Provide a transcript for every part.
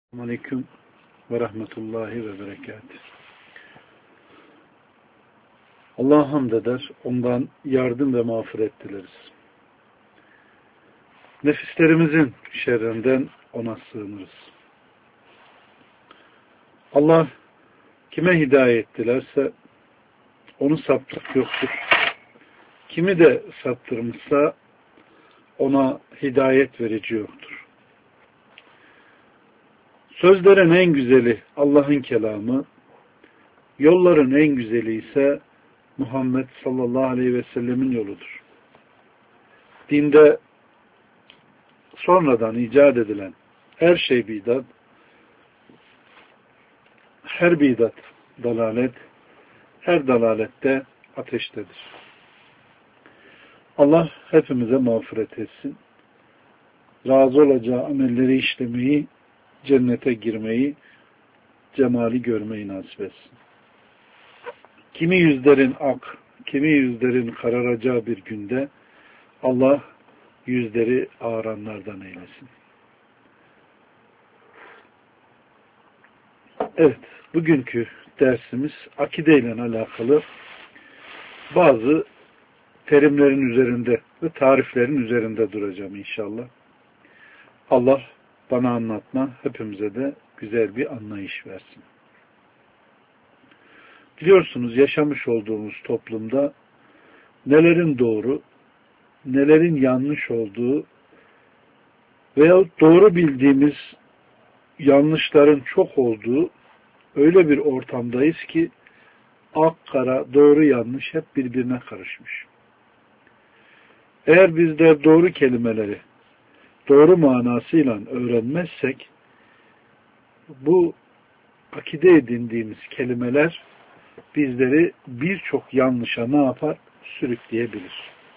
Aleyküm ve rahmetullahi ve berekatuhu. Allah'a hamd eder, ondan yardım ve mağfiret dileriz. Nefislerimizin şerrinden ona sığınırız. Allah kime hidayet dilerse onu saptırmak yoktur. Kimi de saptırmışsa ona hidayet verici yoktur. Sözlerin en güzeli Allah'ın kelamı, yolların en güzeli ise Muhammed sallallahu aleyhi ve sellemin yoludur. Dinde sonradan icat edilen her şey bidat, her bidat dalalet, her dalalette ateştedir. Allah hepimize mağfiret etsin. Razı olacağı amelleri işlemeyi, cennete girmeyi, cemali görmeyi nasip etsin. Kimi yüzlerin ak, kimi yüzlerin kararacağı bir günde Allah yüzleri ağaranlardan eylesin. Evet, bugünkü dersimiz akide ile alakalı bazı terimlerin üzerinde ve tariflerin üzerinde duracağım inşallah. Allah bana anlatma, hepimize de güzel bir anlayış versin. Biliyorsunuz yaşamış olduğumuz toplumda nelerin doğru, nelerin yanlış olduğu veyahut doğru bildiğimiz yanlışların çok olduğu öyle bir ortamdayız ki ak kara, doğru yanlış hep birbirine karışmış. Eğer bizler doğru kelimeleri doğru manasıyla öğrenmezsek bu akide edindiğimiz kelimeler bizleri birçok yanlışa ne yapar? Sürükleyebilir.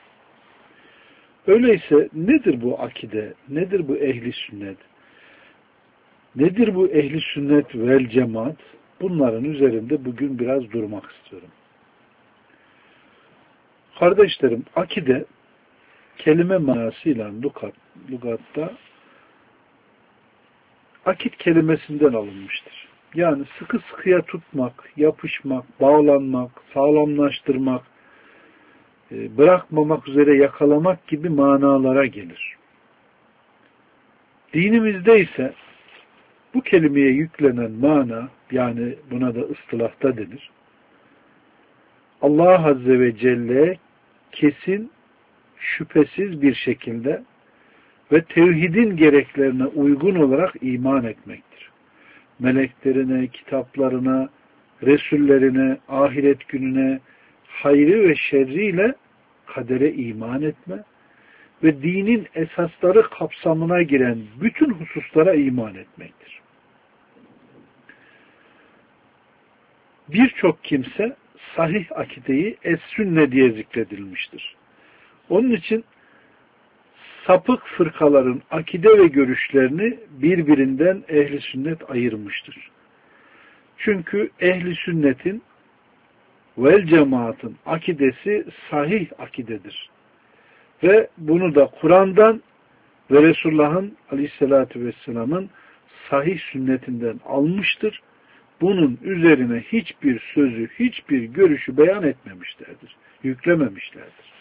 Öyleyse nedir bu akide? Nedir bu ehli sünnet? Nedir bu ehli sünnet vel cemaat? Bunların üzerinde bugün biraz durmak istiyorum. Kardeşlerim, akide kelime manasıyla lugatta akit kelimesinden alınmıştır. Yani sıkı sıkıya tutmak, yapışmak, bağlanmak, sağlamlaştırmak, bırakmamak üzere yakalamak gibi manalara gelir. Dinimizde ise bu kelimeye yüklenen mana, yani buna da ıstılahta denir, Allah Azze ve Celle'ye kesin, şüphesiz bir şekilde ve tevhidin gereklerine uygun olarak iman etmektir. Meleklerine, kitaplarına, Resullerine, ahiret gününe, hayrı ve şerriyle kadere iman etme ve dinin esasları kapsamına giren bütün hususlara iman etmektir. Birçok kimse sahih akideyi es-sünne diye zikredilmiştir. Onun için sapık fırkaların akide ve görüşlerini birbirinden ehli sünnet ayırmıştır. Çünkü ehli sünnetin vel cemaatın akidesi sahih akidedir. Ve bunu da Kur'an'dan ve Resulullah'ın aleyhissalatü vesselam'ın sahih sünnetinden almıştır. Bunun üzerine hiçbir sözü, hiçbir görüşü beyan etmemişlerdir. Yüklememişlerdir.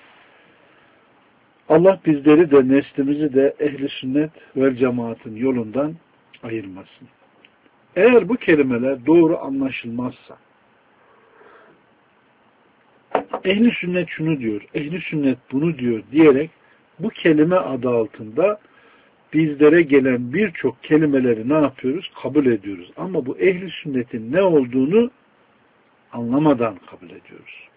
Allah bizleri de neslimizi de ehli sünnet vel cemaatın yolundan ayırmasın. Eğer bu kelimeler doğru anlaşılmazsa, ehli sünnet şunu diyor, ehli sünnet bunu diyor diyerek bu kelime adı altında bizlere gelen birçok kelimeleri ne yapıyoruz? Kabul ediyoruz. Ama bu ehli sünnetin ne olduğunu anlamadan kabul ediyoruz.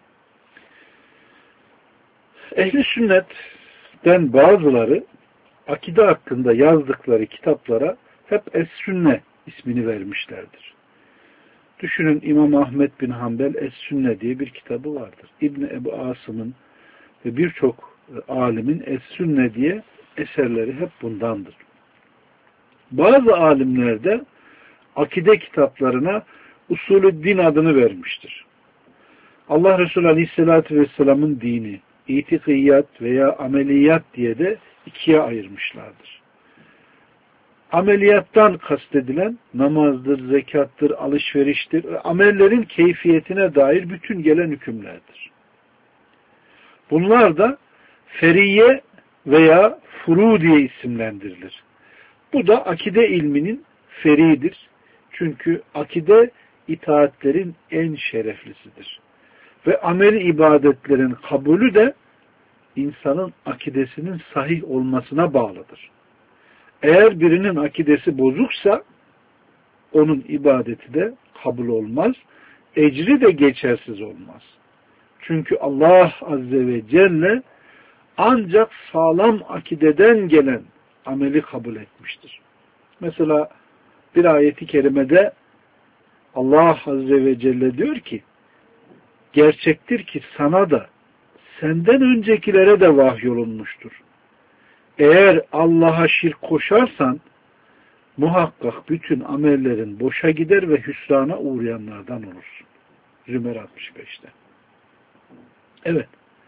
Ehli sünnetten bazıları akide hakkında yazdıkları kitaplara hep Es-Sünne ismini vermişlerdir. Düşünün, İmam Ahmed bin Hanbel Es-Sünne diye bir kitabı vardır. İbni Ebu Asım'ın ve birçok alimin Es-Sünne diye eserleri hep bundandır. Bazı alimler de akide kitaplarına usulü din adını vermiştir. Allah Resulü Aleyhisselatü Vesselam'ın dini, itikiyat veya ameliyat diye de ikiye ayırmışlardır. Ameliyattan kastedilen namazdır, zekattır, alışveriştir, amellerin keyfiyetine dair bütün gelen hükümlerdir. Bunlar da feriye veya furu diye isimlendirilir. Bu da akide ilminin feridir. Çünkü akide itaatlerin en şereflisidir. Ve amel ibadetlerin kabulü de insanın akidesinin sahih olmasına bağlıdır. Eğer birinin akidesi bozuksa onun ibadeti de kabul olmaz, ecri de geçersiz olmaz. Çünkü Allah Azze ve Celle ancak sağlam akideden gelen ameli kabul etmiştir. Mesela bir ayeti kerimede Allah Azze ve Celle diyor ki, gerçektir ki sana da senden öncekilere de vahyolunmuştur. Eğer Allah'a şirk koşarsan muhakkak bütün amellerin boşa gider ve hüsrana uğrayanlardan olursun. Zümer 65'te. Evet.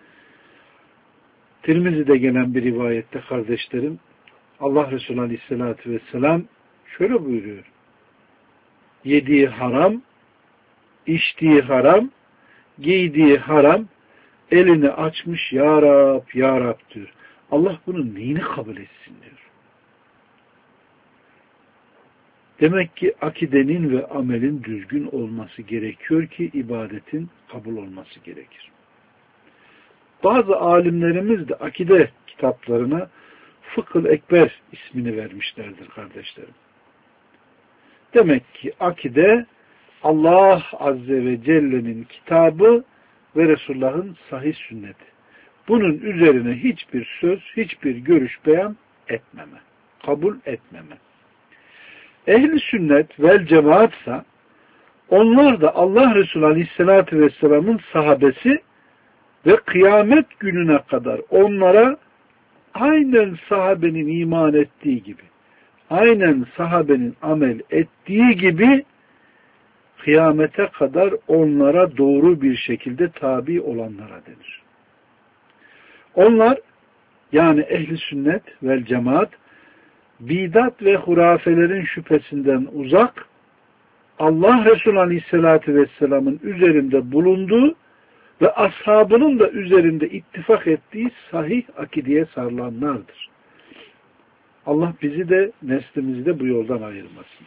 Tirmizi'de gelen bir rivayette kardeşlerim, Allah Resulü Aleyhisselatü Vesselam şöyle buyuruyor. Yediği haram, içtiği haram, giydiği haram, elini açmış ya Rab, ya Rab diyor. Allah bunun neyini kabul etsin diyor. Demek ki akidenin ve amelin düzgün olması gerekiyor ki ibadetin kabul olması gerekir. Bazı alimlerimiz de akide kitaplarına Fıkh-ı Ekber ismini vermişlerdir kardeşlerim. Demek ki akide Allah Azze ve Celle'nin kitabı ve Resulullah'ın sahih sünneti. Bunun üzerine hiçbir söz, hiçbir görüş beyan etmeme, kabul etmeme. Ehli sünnet vel cemaatsa onlar da Allah Resulü Aleyhisselatü Vesselam'ın sahabesi ve kıyamet gününe kadar onlara aynen sahabenin iman ettiği gibi, aynen sahabenin amel ettiği gibi kıyamete kadar onlara doğru bir şekilde tabi olanlara denir. Onlar yani ehli sünnet vel cemaat bidat ve hurafelerin şüphesinden uzak, Allah Resulü Aleyhisselatü Vesselam'ın üzerinde bulunduğu ve ashabının da üzerinde ittifak ettiği sahih akideye sarılanlardır. Allah bizi de neslimizi de bu yoldan ayırmasın.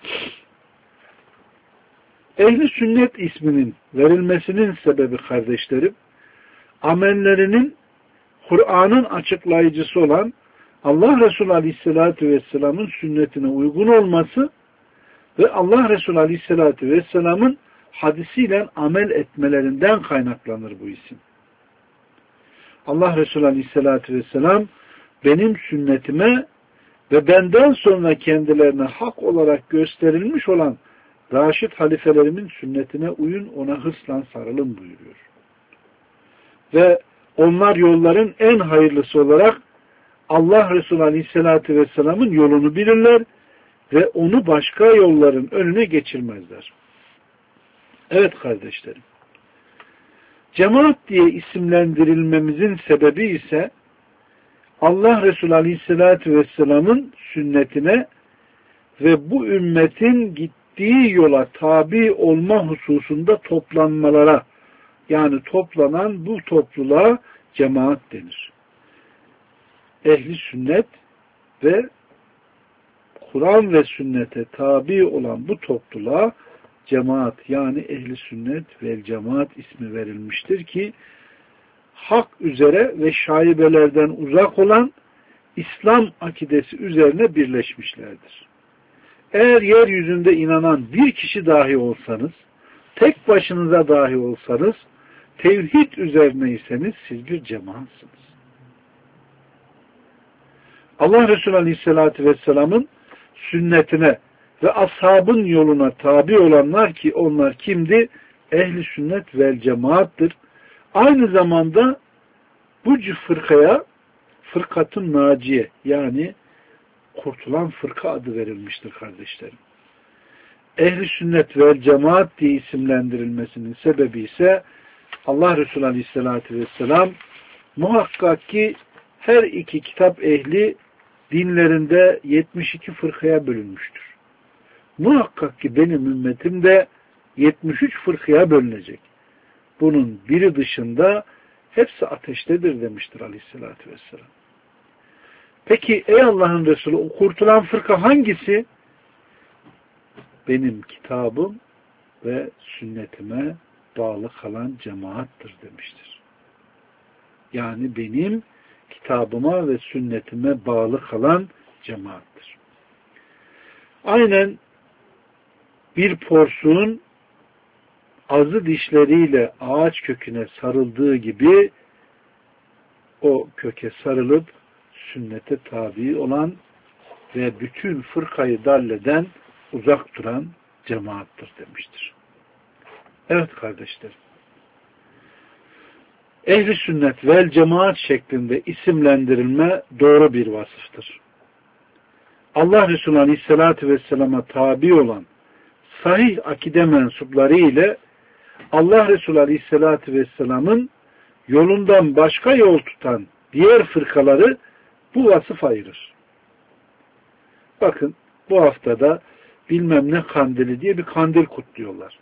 Ehli sünnet isminin verilmesinin sebebi kardeşlerim, amellerinin Kur'an'ın açıklayıcısı olan Allah Resulü Aleyhisselatü Vesselam'ın sünnetine uygun olması ve Allah Resulü Aleyhisselatü Vesselam'ın hadisiyle amel etmelerinden kaynaklanır bu isim. Allah Resulü Aleyhisselatü Vesselam benim sünnetime ve benden sonra kendilerine hak olarak gösterilmiş olan Raşid halifelerimin sünnetine uyun, ona hırsla sarılın buyuruyor. Ve onlar yolların en hayırlısı olarak Allah Resulü Aleyhisselatü Vesselam'ın yolunu bilirler ve onu başka yolların önüne geçirmezler. Evet kardeşlerim. Cemaat diye isimlendirilmemizin sebebi ise Allah Resulü Aleyhisselatü Vesselam'ın sünnetine ve bu ümmetin gittiği yola tabi olma hususunda toplanmalara, yani toplanan bu topluluğa cemaat denir. Ehli sünnet ve Kur'an ve sünnete tabi olan bu topluluğa cemaat yani ehli sünnet ve cemaat ismi verilmiştir ki hak üzere ve şaibelerden uzak olan İslam akidesi üzerine birleşmişlerdir. Eğer yeryüzünde inanan bir kişi dahi olsanız, tek başınıza dahi olsanız, tevhid üzerineyseniz siz bir cemaatsınız. Allah Resulü Aleyhisselatü Vesselam'ın sünnetine ve ashabın yoluna tabi olanlar ki onlar kimdi? Ehli sünnet vel cemaattır. Aynı zamanda bu fırkaya fırkatun naciye yani kurtulan fırka adı verilmiştir kardeşlerim. Ehli sünnet vel cemaat diye isimlendirilmesinin sebebi ise Allah Resulü Aleyhisselatü Vesselam muhakkak ki her iki kitap ehli dinlerinde 72 fırkaya bölünmüştür. Muhakkak ki benim ümmetim de 73 fırkaya bölünecek. Bunun biri dışında hepsi ateştedir demiştir Aleyhisselatü Vesselam. Peki ey Allah'ın Resulü, o kurtulan fırka hangisi? Benim kitabım ve sünnetime bağlı kalan cemaattır demiştir. Yani benim kitabıma ve sünnetime bağlı kalan cemaattır. Aynen bir porsuğun azı dişleriyle ağaç köküne sarıldığı gibi o köke sarılıp sünnete tabi olan ve bütün fırkayı dalleden uzak duran cemaattır demiştir. Evet kardeşlerim. Ehli sünnet vel cemaat şeklinde isimlendirilme doğru bir vasıftır. Allah Resulü Aleyhisselatü Vesselam'a tabi olan sahih akide mensupları ile Allah Resulü Aleyhisselatü Vesselam'ın yolundan başka yol tutan diğer fırkaları bu vasıf ayırır. Bakın bu haftada bilmem ne kandili diye bir kandil kutluyorlar.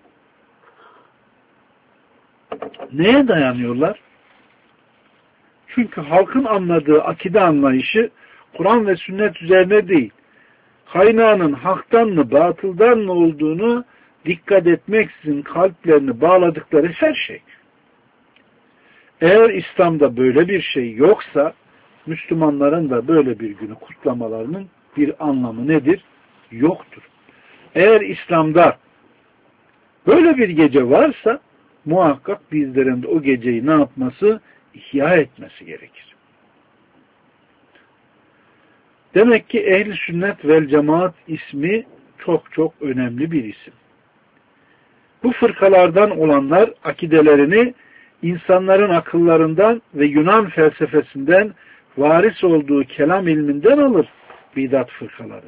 Neye dayanıyorlar? Çünkü halkın anladığı akide anlayışı Kur'an ve sünnet üzerine değil, kaynağının haktan mı batıldan mı olduğunu dikkat etmeksizin kalplerini bağladıkları her şey. Eğer İslam'da böyle bir şey yoksa Müslümanların da böyle bir günü kutlamalarının bir anlamı nedir? Yoktur. Eğer İslam'da böyle bir gece varsa muhakkak bizlerin de o geceyi ne yapması? İhya etmesi gerekir. Demek ki Ehl-i Sünnet vel Cemaat ismi çok çok önemli bir isim. Bu fırkalardan olanlar akidelerini insanların akıllarından ve Yunan felsefesinden varis olduğu kelam ilminden alır bidat fırkaları.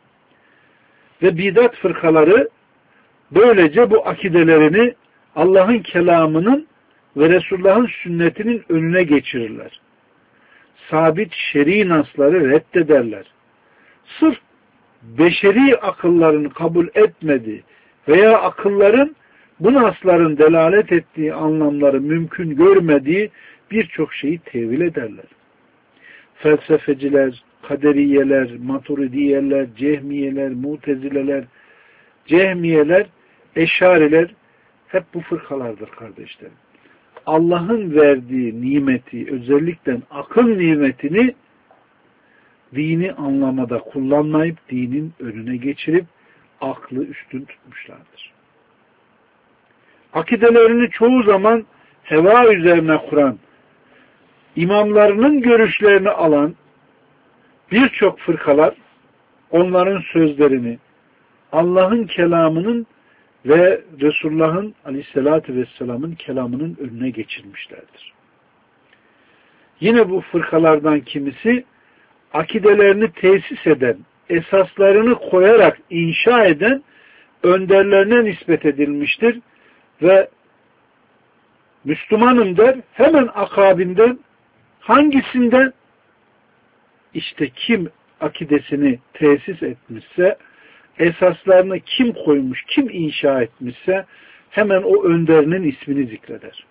Ve bidat fırkaları böylece bu akidelerini Allah'ın kelamının ve Resulullah'ın sünnetinin önüne geçirirler. Sabit şer'i nasları reddederler. Sırf beşeri akılların kabul etmediği veya akılların bu nasların delalet ettiği anlamları mümkün görmediği birçok şeyi tevil ederler. Felsefeciler, kaderiyeler, maturidiyeler, cehmiyeler, mutezileler, cehmiyeler, eşariler hep bu fırkalardır kardeşlerim. Allah'ın verdiği nimeti, özellikle akıl nimetini dini anlamada kullanmayıp dinin önüne geçirip aklı üstün tutmuşlardır. Akidelerini çoğu zaman heva üzerine kuran, imamlarının görüşlerini alan birçok fırkalar onların sözlerini Allah'ın kelamının ve Resulullah'ın Aleyhisselatü Vesselam'ın kelamının önüne geçirmişlerdir. Yine bu fırkalardan kimisi akidelerini tesis eden, esaslarını koyarak inşa eden önderlerine nispet edilmiştir ve Müslümanım der, hemen akabinden hangisinden? İşte kim akidesini tesis etmişse, esaslarını kim koymuş, kim inşa etmişse hemen o önderinin ismini zikreder.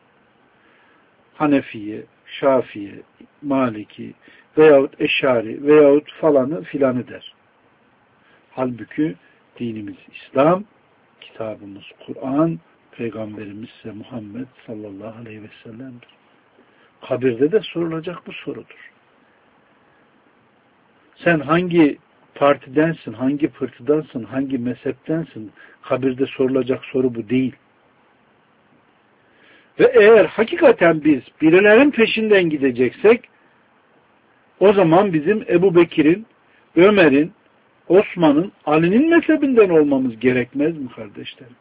Hanefiye, Şafiye, Maliki veyahut Eşari veyahut falanı filanı der. Halbuki dinimiz İslam, kitabımız Kur'an, Peygamberimiz ise Muhammed sallallahu aleyhi ve sellem'dir. Kabirde de sorulacak bu sorudur. Sen hangi partidensin, hangi pırtıdansın, hangi mezheptensin? Kabirde sorulacak soru bu değil. Ve eğer hakikaten biz birilerinin peşinden gideceksek, o zaman bizim Ebu Bekir'in, Ömer'in, Osman'ın, Ali'nin mezhebinden olmamız gerekmez mi kardeşlerim?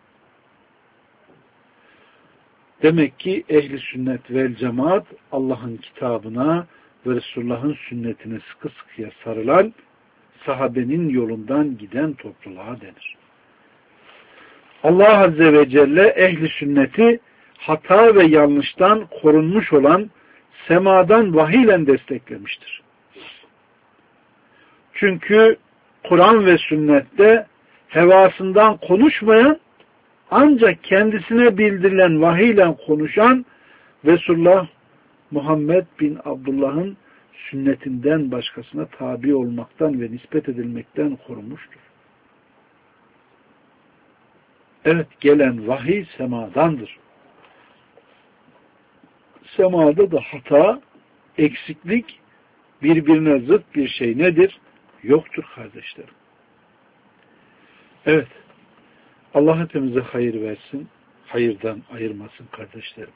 Demek ki ehli sünnet vel cemaat Allah'ın kitabına ve Resulullah'ın sünnetine sıkı sıkıya sarılan, sahabenin yolundan giden topluluğa denir. Allah Azze ve Celle ehli sünneti hata ve yanlıştan korunmuş olan semadan vahiyle desteklemiştir. Çünkü Kur'an ve sünnette hevasından konuşmayan, ancak kendisine bildirilen vahiyle konuşan Resulullah Muhammed bin Abdullah'ın sünnetinden başkasına tabi olmaktan ve nispet edilmekten korumuştur. Evet, gelen vahiy semadandır. Semada da hata, eksiklik, birbirine zıt bir şey nedir? Yoktur kardeşlerim. Evet, Allah hepimize hayır versin, hayırdan ayırmasın kardeşlerim.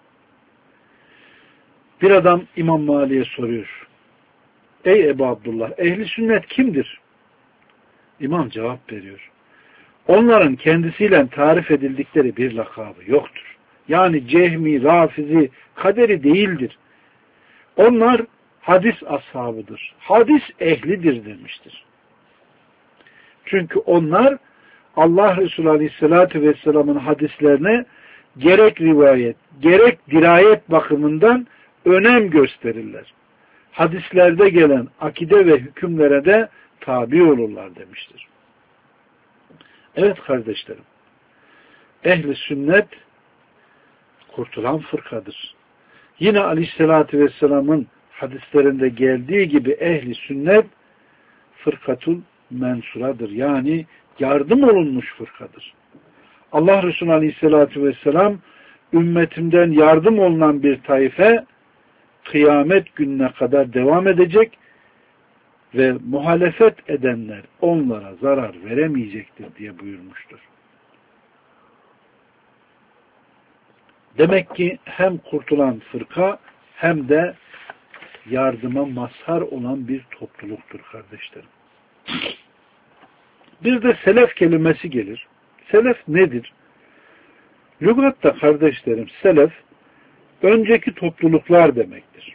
Bir adam İmam Malik'e soruyor. Ey Ebu Abdullah, ehli sünnet kimdir? İmam cevap veriyor. Onların kendisiyle tarif edildikleri bir lakabı yoktur. Yani Cehmi, Rafizi, Kaderi değildir. Onlar hadis ashabıdır. Hadis ehlidir demiştir. Çünkü onlar Allah Resulü Aleyhisselatü Vesselam'ın hadislerine gerek rivayet, gerek dirayet bakımından önem gösterirler. Hadislerde gelen akide ve hükümlere de tabi olurlar demiştir. Evet kardeşlerim, ehli sünnet kurtulan fırkadır. Yine Aleyhisselatü Vesselam'ın hadislerinde geldiği gibi ehli sünnet fırkatul mensuradır. Yani yardım olunmuş fırkadır. Allah Resulü Aleyhisselatü Vesselam ümmetimden yardım olunan bir taife kıyamet gününe kadar devam edecek ve muhalefet edenler onlara zarar veremeyecektir diye buyurmuştur. Demek ki hem kurtulan fırka hem de yardıma mazhar olan bir topluluktur kardeşlerim. Bir de selef kelimesi gelir. Selef nedir? Lügatta kardeşlerim selef önceki topluluklar demektir.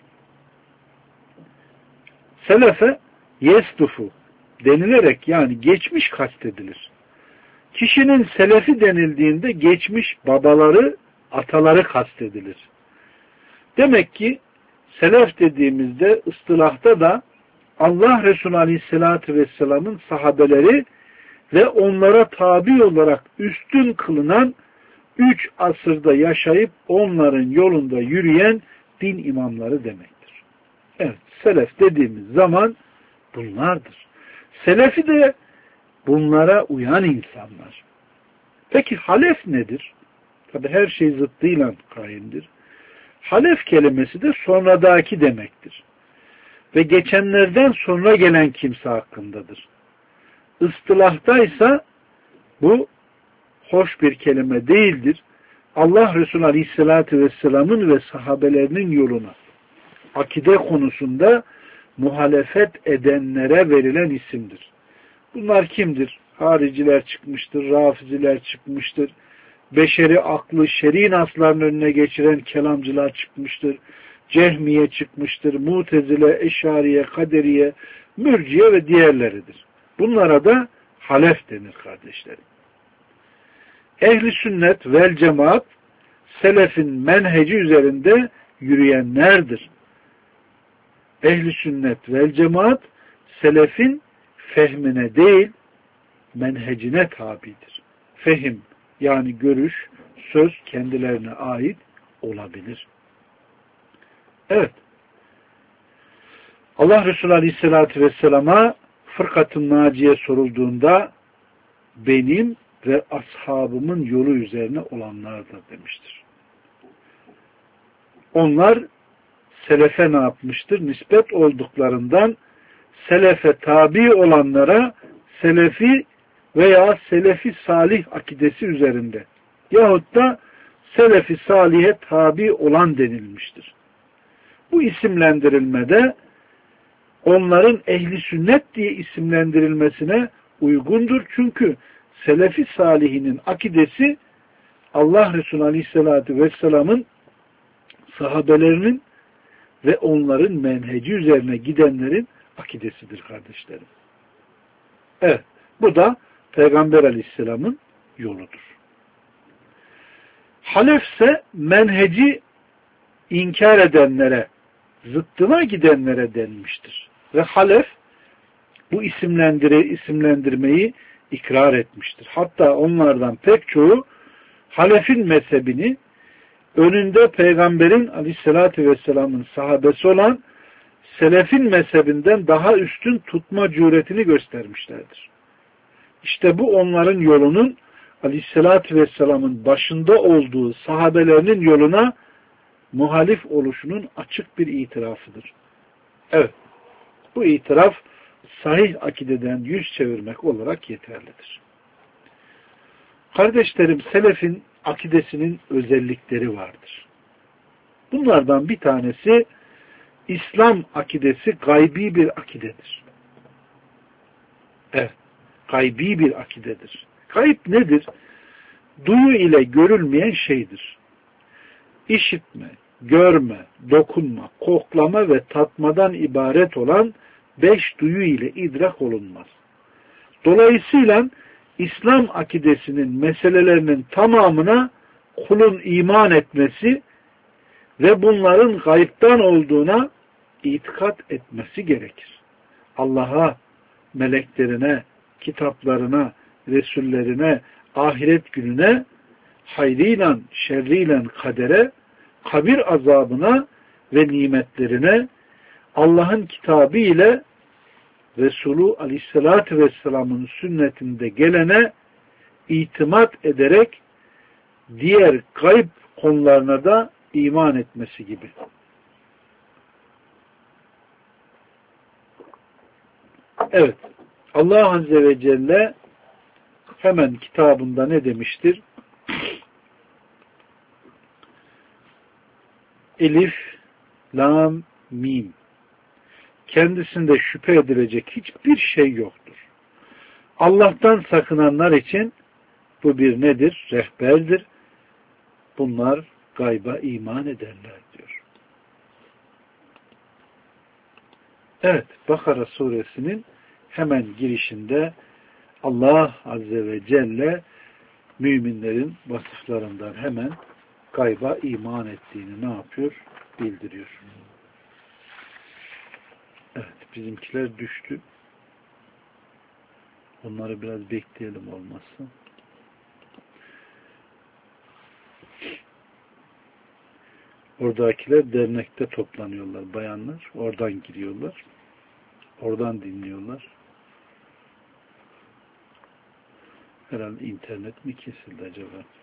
Selefe yesdufu denilerek yani geçmiş kastedilir. Kişinin selefi denildiğinde geçmiş babaları, ataları kastedilir. Demek ki selef dediğimizde ıstılahta da Allah Resulü Aleyhisselatü Vesselam'ın sahabeleri ve onlara tabi olarak üstün kılınan 3 asırda yaşayıp onların yolunda yürüyen din imamları demektir. Evet, selef dediğimiz zaman bunlardır. Selefi de bunlara uyan insanlar. Peki halef nedir? Tabi her şey zıttıyla kaimdir. Halef kelimesi de sonradaki demektir. Ve geçenlerden sonra gelen kimse hakkındadır. Istilahtaysa bu hoş bir kelime değildir. Allah Resulü Aleyhisselatü Vesselam'ın ve sahabelerinin yoluna akide konusunda muhalefet edenlere verilen isimdir. Bunlar kimdir? Hariciler çıkmıştır, Rafiziler çıkmıştır, beşeri aklı şer'i nasların önüne geçiren kelamcılar çıkmıştır, Cehmiye çıkmıştır, Mutezile, Eşariye, Kaderiye, Mürciye ve diğerleridir. Bunlara da halef denir kardeşlerim. Ehli sünnet vel cemaat selefin menheci üzerinde yürüyenlerdir. Ehli sünnet vel cemaat selefin fehmine değil menhecine tabidir. Fehim yani görüş, söz kendilerine ait olabilir. Evet. Allah Resulü Aleyhisselatü Vesselam'a fırkat-ı naciye sorulduğunda benim ve ashabımın yolu üzerine olanlardır demiştir. Onlar selefe ne yapmıştır? Nispet olduklarından selefe tabi olanlara selefi veya selefi salih akidesi üzerinde yahut da selefi salihe tabi olan denilmiştir. Bu isimlendirilmede onların ehli sünnet diye isimlendirilmesine uygundur. Çünkü selefi salihinin akidesi Allah Resulü Aleyhisselatü Vesselam'ın sahabelerinin ve onların menheci üzerine gidenlerin akidesidir kardeşlerim. Evet, bu da Peygamber Aleyhisselam'ın yoludur. Halefse menheci inkar edenlere, zıttına gidenlere denmiştir. Ve halef bu isimlendirmeyi ikrar etmiştir. Hatta onlardan pek çoğu Halef'in mezhebini önünde Peygamberin Aleyhisselatü Vesselam'ın sahabesi olan Selef'in mezhebinden daha üstün tutma cüretini göstermişlerdir. İşte bu onların yolunun Aleyhisselatü Vesselam'ın başında olduğu sahabelerinin yoluna muhalif oluşunun açık bir itirafıdır. Evet, bu itiraf sahih akideden yüz çevirmek olarak yeterlidir. Kardeşlerim, selefin akidesinin özellikleri vardır. Bunlardan bir tanesi İslam akidesi gaybi bir akidedir. Evet, gaybi bir akidedir. Gayb nedir? Duyu ile görülmeyen şeydir. İşitme, görme, dokunma, koklama ve tatmadan ibaret olan 5 duyu ile idrak olunmaz. Dolayısıyla İslam akidesinin meselelerinin tamamına kulun iman etmesi ve bunların gayipten olduğuna itikat etmesi gerekir. Allah'a, meleklerine, kitaplarına, resullerine, ahiret gününe, hayrıyla, şerriyle kadere, kabir azabına ve nimetlerine, Allah'ın kitabı ile Resulü Aleyhisselatü Vesselam'ın sünnetinde gelene itimat ederek diğer gayb konularına da iman etmesi gibi. Evet, Allah Azze ve Celle hemen kitabında ne demiştir? Elif, Lam, Mim. Kendisinde şüphe edilecek hiçbir şey yoktur. Allah'tan sakınanlar için bu bir nedir? Rehberdir. Bunlar gayba iman ederler diyor. Evet, Bakara suresinin hemen girişinde Allah Azze ve Celle müminlerin vasıflarından hemen gayba iman ettiğini ne yapıyor? Bildiriyor. Evet, bizimkiler düştü. Onları biraz bekleyelim olmazsa. Oradakiler dernekte toplanıyorlar, bayanlar. Oradan giriyorlar. Oradan dinliyorlar. Herhalde internet mi kesildi acaba?